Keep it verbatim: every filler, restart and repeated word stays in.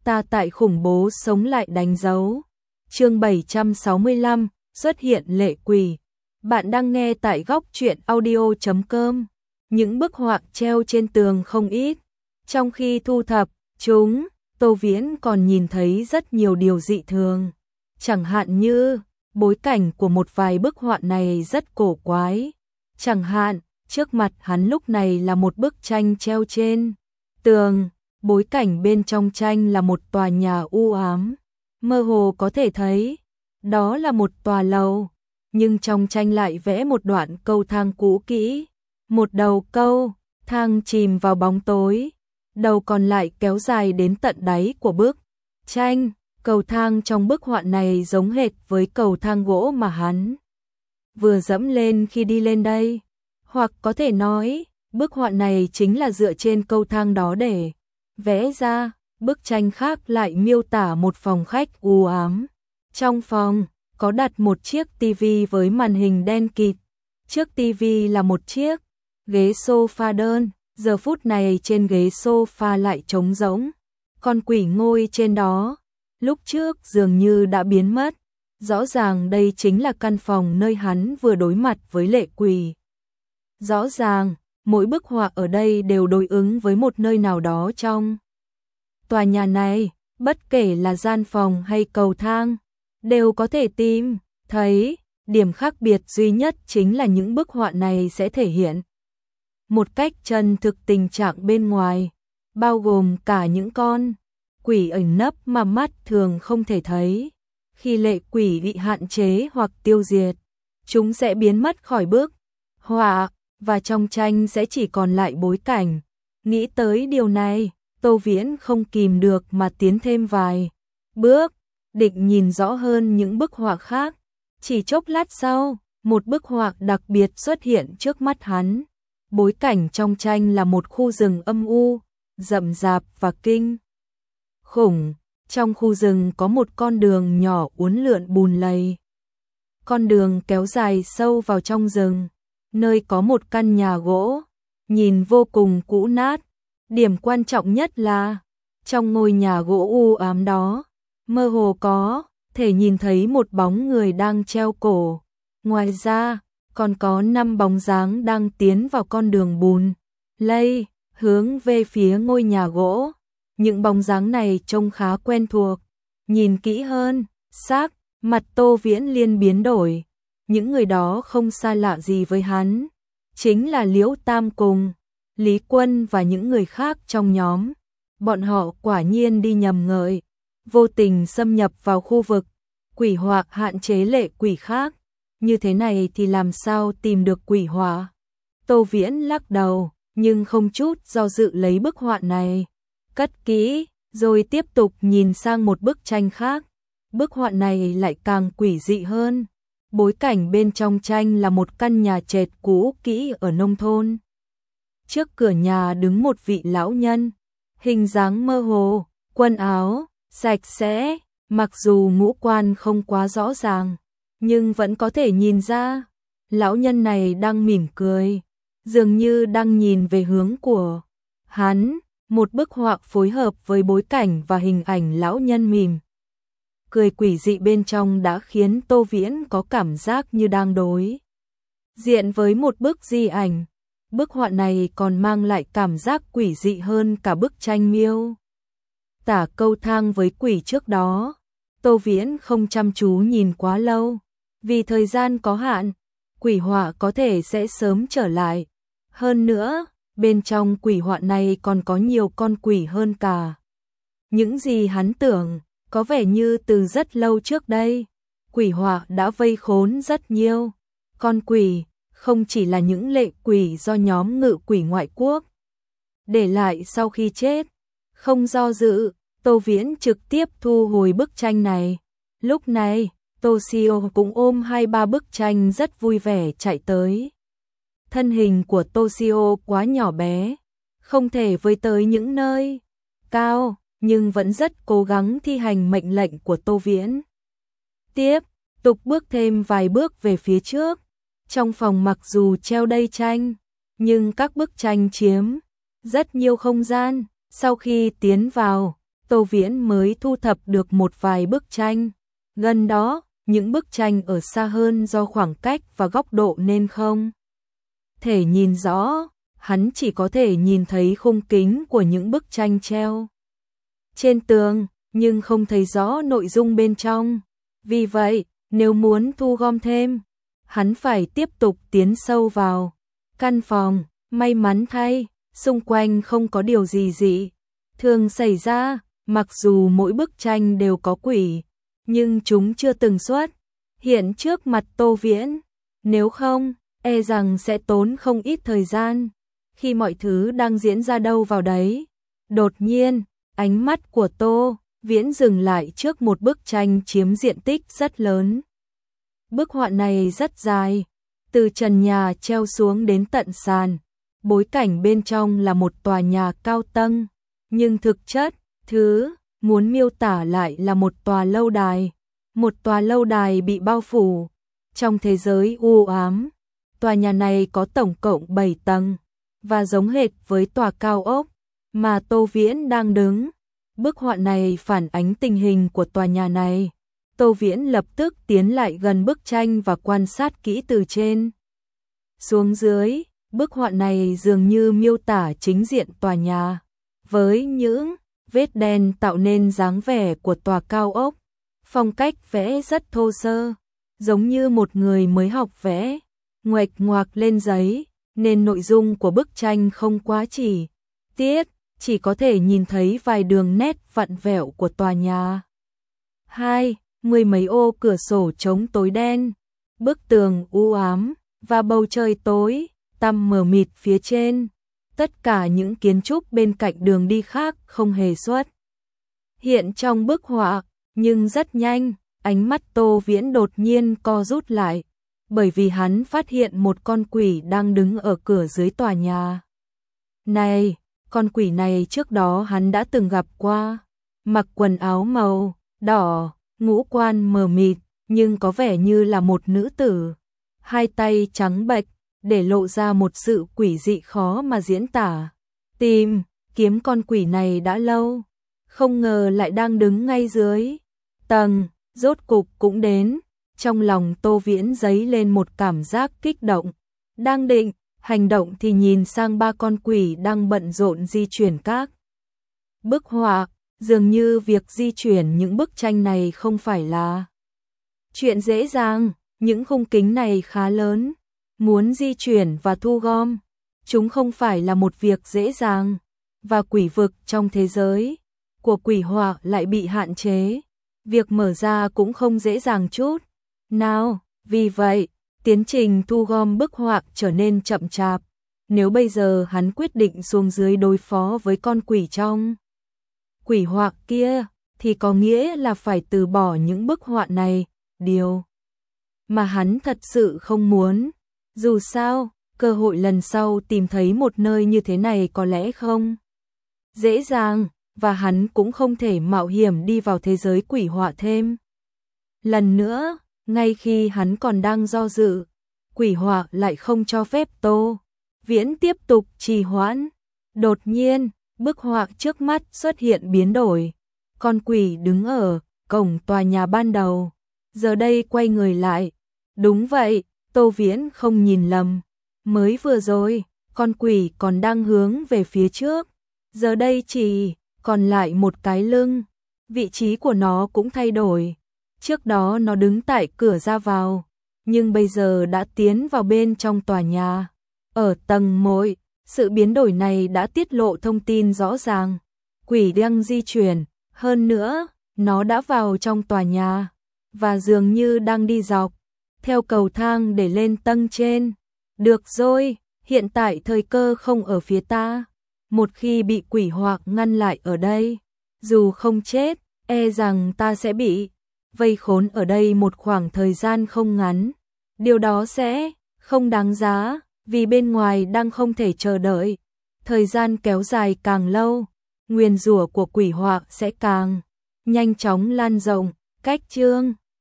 Ta tại khủng bố sống lại đánh dấu. Chương bảy trăm sáu mươi lăm, xuất hiện lệ quỷ. Bạn đang nghe tại góc truyện audio chấm com. Những bức họa treo trên tường không ít. Trong khi thu thập chúng, Tô Viễn còn nhìn thấy rất nhiều điều dị thường. Chẳng hạn như, bối cảnh của một vài bức họa này rất cổ quái. Chẳng hạn, trước mặt hắn lúc này là một bức tranh treo trên tường. Bối cảnh bên trong tranh là một tòa nhà u ám. Mơ hồ có thể thấy, đó là một tòa lầu. Nhưng trong tranh lại vẽ một đoạn cầu thang cũ kỹ. Một đầu cầu thang chìm vào bóng tối. Đầu còn lại kéo dài đến tận đáy của bức tranh. Cầu thang trong bức họa này giống hệt với cầu thang gỗ mà hắn vừa dẫm lên khi đi lên đây. Hoặc có thể nói, bức họa này chính là dựa trên cầu thang đó để vẽ ra. Bức tranh khác lại miêu tả một phòng khách u ám. Trong phòng, có đặt một chiếc tivi với màn hình đen kịt. Trước tivi là một chiếc ghế sofa đơn. Giờ phút này trên ghế sofa lại trống rỗng. Con quỷ ngồi trên đó. Lúc trước dường như đã biến mất. Rõ ràng đây chính là căn phòng nơi hắn vừa đối mặt với lệ quỷ. Rõ ràng, mỗi bức họa ở đây đều đối ứng với một nơi nào đó trong tòa nhà này, bất kể là gian phòng hay cầu thang, đều có thể tìm thấy. Điểm khác biệt duy nhất chính là những bức họa này sẽ thể hiện một cách chân thực tình trạng bên ngoài, bao gồm cả những con quỷ ẩn nấp mà mắt thường không thể thấy. Khi lệ quỷ bị hạn chế hoặc tiêu diệt, chúng sẽ biến mất khỏi bức họa, và trong tranh sẽ chỉ còn lại bối cảnh. Nghĩ tới điều này, Tô Viễn không kìm được mà tiến thêm vài bước, định nhìn rõ hơn những bức họa khác. Chỉ chốc lát sau, một bức họa đặc biệt xuất hiện trước mắt hắn. Bối cảnh trong tranh là một khu rừng âm u, rậm rạp và kinh khủng. Trong khu rừng có một con đường nhỏ uốn lượn bùn lầy. Con đường kéo dài sâu vào trong rừng, nơi có một căn nhà gỗ, nhìn vô cùng cũ nát. Điểm quan trọng nhất là, trong ngôi nhà gỗ u ám đó, mơ hồ có thể nhìn thấy một bóng người đang treo cổ. Ngoài ra, còn có năm bóng dáng đang tiến vào con đường bùn lầy, hướng về phía ngôi nhà gỗ. Những bóng dáng này trông khá quen thuộc. Nhìn kỹ hơn, sắc mặt Tô Viễn liên biến đổi. Những người đó không xa lạ gì với hắn, chính là Liễu Tam cùng Lý Quân và những người khác trong nhóm. Bọn họ quả nhiên đi nhầm ngợi, vô tình xâm nhập vào khu vực quỷ họa hạn chế lệ quỷ khác. Như thế này thì làm sao tìm được quỷ họa? Tô Viễn lắc đầu, nhưng không chút do dự lấy bức họa này, cất kỹ, rồi tiếp tục nhìn sang một bức tranh khác. Bức họa này lại càng quỷ dị hơn. Bối cảnh bên trong tranh là một căn nhà trệt cũ kỹ ở nông thôn. Trước cửa nhà đứng một vị lão nhân, hình dáng mơ hồ, quần áo sạch sẽ, mặc dù ngũ quan không quá rõ ràng, nhưng vẫn có thể nhìn ra, lão nhân này đang mỉm cười, dường như đang nhìn về hướng của hắn. Một bức họa phối hợp với bối cảnh và hình ảnh lão nhân mỉm cười quỷ dị bên trong đã khiến Tô Viễn có cảm giác như đang đối diện với một bức di ảnh. Bức họa này còn mang lại cảm giác quỷ dị hơn cả bức tranh miêu tả cầu thang với quỷ trước đó. Tô Viễn không chăm chú nhìn quá lâu, vì thời gian có hạn, quỷ họa có thể sẽ sớm trở lại. Hơn nữa, bên trong quỷ họa này còn có nhiều con quỷ hơn cả những gì hắn tưởng. Có vẻ như từ rất lâu trước đây, quỷ họa đã vây khốn rất nhiều con quỷ, không chỉ là những lệ quỷ do nhóm ngự quỷ ngoại quốc để lại sau khi chết. Không do dự, Tô Viễn trực tiếp thu hồi bức tranh này. Lúc này, Toshio cũng ôm hai ba bức tranh rất vui vẻ chạy tới. Thân hình của Toshio quá nhỏ bé, không thể với tới những nơi cao, nhưng vẫn rất cố gắng thi hành mệnh lệnh của Tô Viễn. Tiếp tục bước thêm vài bước về phía trước. Trong phòng mặc dù treo đầy tranh, nhưng các bức tranh chiếm rất nhiều không gian. Sau khi tiến vào, Tô Viễn mới thu thập được một vài bức tranh. Gần đó, những bức tranh ở xa hơn do khoảng cách và góc độ nên không thể nhìn rõ, hắn chỉ có thể nhìn thấy khung kính của những bức tranh treo trên tường, nhưng không thấy rõ nội dung bên trong. Vì vậy, nếu muốn thu gom thêm, hắn phải tiếp tục tiến sâu vào căn phòng. May mắn thay, xung quanh không có điều gì dị thường xảy ra, mặc dù mỗi bức tranh đều có quỷ, nhưng chúng chưa từng xuất hiện trước mặt Tô Viễn. Nếu không, e rằng sẽ tốn không ít thời gian. Khi mọi thứ đang diễn ra đâu vào đấy, đột nhiên, ánh mắt của Tô Viễn dừng lại trước một bức tranh chiếm diện tích rất lớn. Bức họa này rất dài, từ trần nhà treo xuống đến tận sàn. Bối cảnh bên trong là một tòa nhà cao tầng, nhưng thực chất, thứ muốn miêu tả lại là một tòa lâu đài. Một tòa lâu đài bị bao phủ trong thế giới u ám. Tòa nhà này có tổng cộng bảy tầng và giống hệt với tòa cao ốc mà Tô Viễn đang đứng. Bức họa này phản ánh tình hình của tòa nhà này. Tô Viễn lập tức tiến lại gần bức tranh và quan sát kỹ từ trên xuống dưới. Bức họa này dường như miêu tả chính diện tòa nhà, với những vết đen tạo nên dáng vẻ của tòa cao ốc. Phong cách vẽ rất thô sơ, giống như một người mới học vẽ, nguệch ngoạc lên giấy, nên nội dung của bức tranh không quá chi tiết, chỉ có thể nhìn thấy vài đường nét vặn vẹo của tòa nhà. Hai, mười mấy ô cửa sổ trống tối đen, bức tường u ám và bầu trời tối tăm mờ mịt phía trên. Tất cả những kiến trúc bên cạnh đường đi khác không hề xuất hiện trong bức họa, nhưng rất nhanh, ánh mắt Tô Viễn đột nhiên co rút lại, bởi vì hắn phát hiện một con quỷ đang đứng ở cửa dưới tòa nhà. Này, con quỷ này trước đó hắn đã từng gặp qua, mặc quần áo màu đỏ, ngũ quan mờ mịt, nhưng có vẻ như là một nữ tử, hai tay trắng bệch, để lộ ra một sự quỷ dị khó mà diễn tả. Tìm kiếm con quỷ này đã lâu, không ngờ lại đang đứng ngay dưới tầng, rốt cục cũng đến. Trong lòng Tô Viễn dấy lên một cảm giác kích động, đang định hành động thì nhìn sang ba con quỷ đang bận rộn di chuyển các bức họa. Dường như việc di chuyển những bức tranh này không phải là chuyện dễ dàng, những khung kính này khá lớn, muốn di chuyển và thu gom chúng không phải là một việc dễ dàng, và quỷ vực trong thế giới của quỷ họa lại bị hạn chế, việc mở ra cũng không dễ dàng chút nào. Vì vậy, tiến trình thu gom bức họa trở nên chậm chạp. Nếu bây giờ hắn quyết định xuống dưới đối phó với con quỷ trong quỷ họa kia, thì có nghĩa là phải từ bỏ những bức họa này, điều mà hắn thật sự không muốn. Dù sao, cơ hội lần sau tìm thấy một nơi như thế này có lẽ không dễ dàng, và hắn cũng không thể mạo hiểm đi vào thế giới quỷ họa thêm lần nữa. Ngay khi hắn còn đang do dự, quỷ họa lại không cho phép Tô Viễn tiếp tục trì hoãn. Đột nhiên, bức họa trước mắt xuất hiện biến đổi. Con quỷ đứng ở cổng tòa nhà ban đầu, giờ đây quay người lại. Đúng vậy, Tô Viễn không nhìn lầm. Mới vừa rồi, con quỷ còn đang hướng về phía trước, giờ đây chỉ còn lại một cái lưng. Vị trí của nó cũng thay đổi. Trước đó nó đứng tại cửa ra vào, nhưng bây giờ đã tiến vào bên trong tòa nhà. Ở tầng một, sự biến đổi này đã tiết lộ thông tin rõ ràng. Quỷ đang di chuyển, hơn nữa, nó đã vào trong tòa nhà, và dường như đang đi dọc theo cầu thang để lên tầng trên. Được rồi, hiện tại thời cơ không ở phía ta. Một khi bị quỷ họa ngăn lại ở đây, dù không chết, e rằng ta sẽ bị vây khốn ở đây một khoảng thời gian không ngắn. Điều đó sẽ không đáng giá, vì bên ngoài đang không thể chờ đợi. Thời gian kéo dài càng lâu, nguyền rủa của quỷ họa sẽ càng nhanh chóng lan rộng. Cách chương